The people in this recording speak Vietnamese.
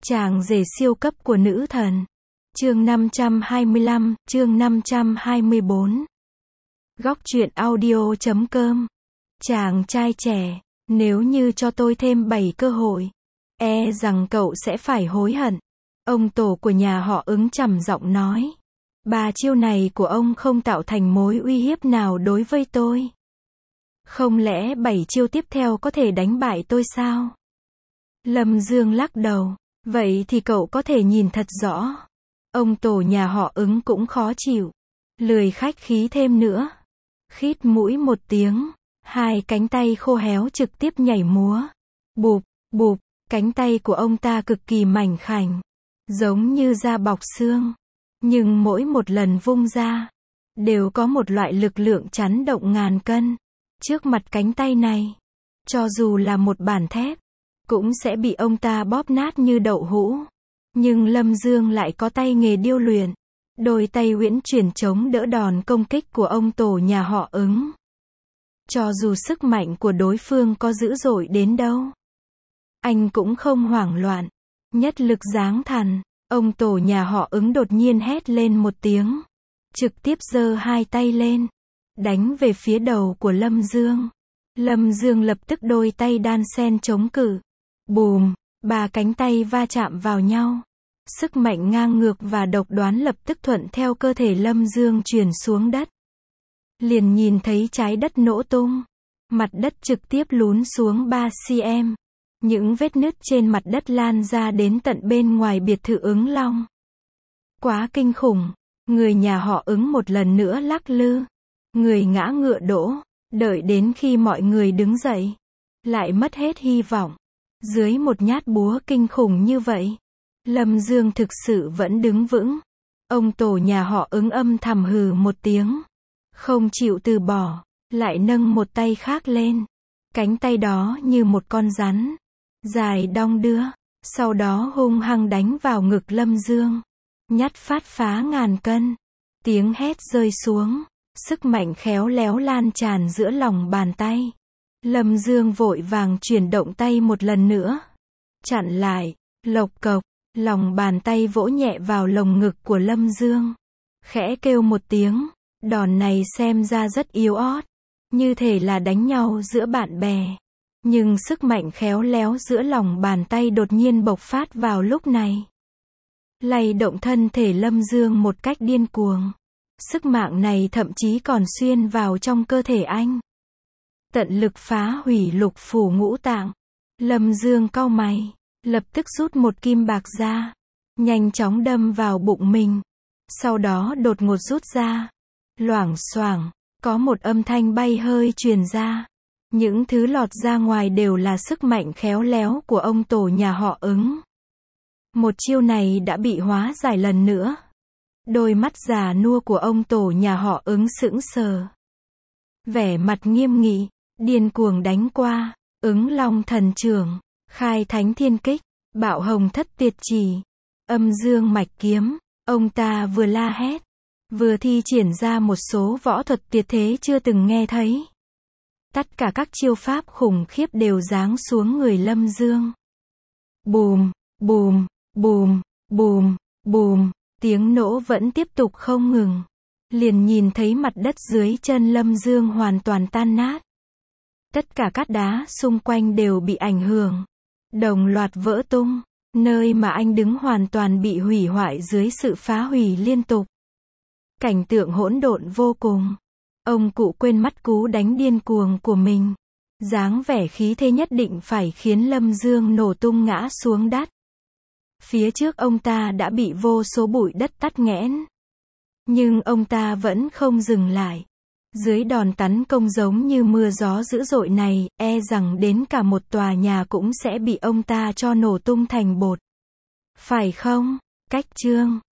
Chàng rể siêu cấp của nữ thần. Chương 525, chương 524. Góc truyện audio.com. Chàng trai trẻ, nếu như cho tôi thêm 7 cơ hội, e rằng cậu sẽ phải hối hận. Ông tổ của nhà họ Ứng trầm giọng nói. 3 chiêu này của ông không tạo thành mối uy hiếp nào đối với tôi. Không lẽ 7 chiêu tiếp theo có thể đánh bại tôi sao? Lâm Dương lắc đầu. Vậy thì cậu có thể nhìn thật rõ. Ông tổ nhà họ Ứng cũng khó chịu. Lười khách khí thêm nữa. Khít mũi một tiếng. 2 cánh tay khô héo trực tiếp nhảy múa. Bụp, bụp, cánh tay của ông ta cực kỳ mảnh khảnh. Giống như da bọc xương. Nhưng mỗi một lần vung ra, đều có một loại lực lượng chấn động ngàn cân. Trước mặt cánh tay này, cho dù là một bản thép, cũng sẽ bị ông ta bóp nát như đậu hũ. Nhưng Lâm Dương lại có tay nghề điêu luyện. Đôi tay uyển chuyển chống đỡ đòn công kích của ông tổ nhà họ Ứng. Cho dù sức mạnh của đối phương có dữ dội đến đâu, anh cũng không hoảng loạn. Nhất lực giáng thần, ông tổ nhà họ Ứng đột nhiên hét lên một tiếng. Trực tiếp giơ 2 tay lên, đánh về phía đầu của Lâm Dương. Lâm Dương lập tức đôi tay đan sen chống cự. Bùm, 3 cánh tay va chạm vào nhau. Sức mạnh ngang ngược và độc đoán lập tức thuận theo cơ thể Lâm Dương truyền xuống đất. Liền nhìn thấy trái đất nổ tung. Mặt đất trực tiếp lún xuống 3 cm. Những vết nứt trên mặt đất lan ra đến tận bên ngoài biệt thự Ứng Long. Quá kinh khủng. Người nhà họ Ứng một lần nữa lắc lư. Người ngã ngựa đổ. Đợi đến khi mọi người đứng dậy, lại mất hết hy vọng. Dưới một nhát búa kinh khủng như vậy, Lâm Dương thực sự vẫn đứng vững. Ông tổ nhà họ Ứng âm thầm hừ một tiếng. Không chịu từ bỏ, lại nâng một tay khác lên. Cánh tay đó như một con rắn, dài đong đưa, sau đó hung hăng đánh vào ngực Lâm Dương. Nhát phát phá ngàn cân. Tiếng hét rơi xuống. Sức mạnh khéo léo lan tràn giữa lòng bàn tay. Lâm Dương vội vàng chuyển động tay một lần nữa. Chặn lại, lộc cộc, lòng bàn tay vỗ nhẹ vào lồng ngực của Lâm Dương. Khẽ kêu một tiếng, đòn này xem ra rất yếu ớt, như thể là đánh nhau giữa bạn bè. Nhưng sức mạnh khéo léo giữa lòng bàn tay đột nhiên bộc phát vào lúc này. Lay động thân thể Lâm Dương một cách điên cuồng. Sức mạnh này thậm chí còn xuyên vào trong cơ thể anh. Tận lực phá hủy lục phủ ngũ tạng. Lâm Dương cau mày, lập tức rút một kim bạc ra, nhanh chóng đâm vào bụng mình. Sau đó đột ngột rút ra. Loảng xoảng, có một âm thanh bay hơi truyền ra. Những thứ lọt ra ngoài đều là sức mạnh khéo léo của ông tổ nhà họ Ứng. Một chiêu này đã bị hóa giải lần nữa. Đôi mắt già nua của ông tổ nhà họ Ứng sững sờ. Vẻ mặt nghiêm nghị, điên cuồng đánh qua. Ứng Long thần trưởng, khai thánh thiên kích, bạo hồng thất tuyệt chỉ, âm dương mạch kiếm. Ông ta vừa la hét, vừa thi triển ra một số võ thuật tuyệt thế chưa từng nghe thấy. Tất cả các chiêu pháp khủng khiếp đều giáng xuống người Lâm Dương. Bùm, bùm, bùm, bùm, bùm. Tiếng nổ vẫn tiếp tục không ngừng. Liền nhìn thấy mặt đất dưới chân Lâm Dương hoàn toàn tan nát. Tất cả cát đá xung quanh đều bị ảnh hưởng. Đồng loạt vỡ tung. Nơi mà anh đứng hoàn toàn bị hủy hoại dưới sự phá hủy liên tục. Cảnh tượng hỗn độn vô cùng. Ông cụ quên mắt cú đánh điên cuồng của mình. Dáng vẻ khí thế nhất định phải khiến Lâm Dương nổ tung ngã xuống đất. Phía trước ông ta đã bị vô số bụi đất tắc nghẽn. Nhưng ông ta vẫn không dừng lại. Dưới đòn tấn công giống như mưa gió dữ dội này, e rằng đến cả một tòa nhà cũng sẽ bị ông ta cho nổ tung thành bột. Phải không? Cách chương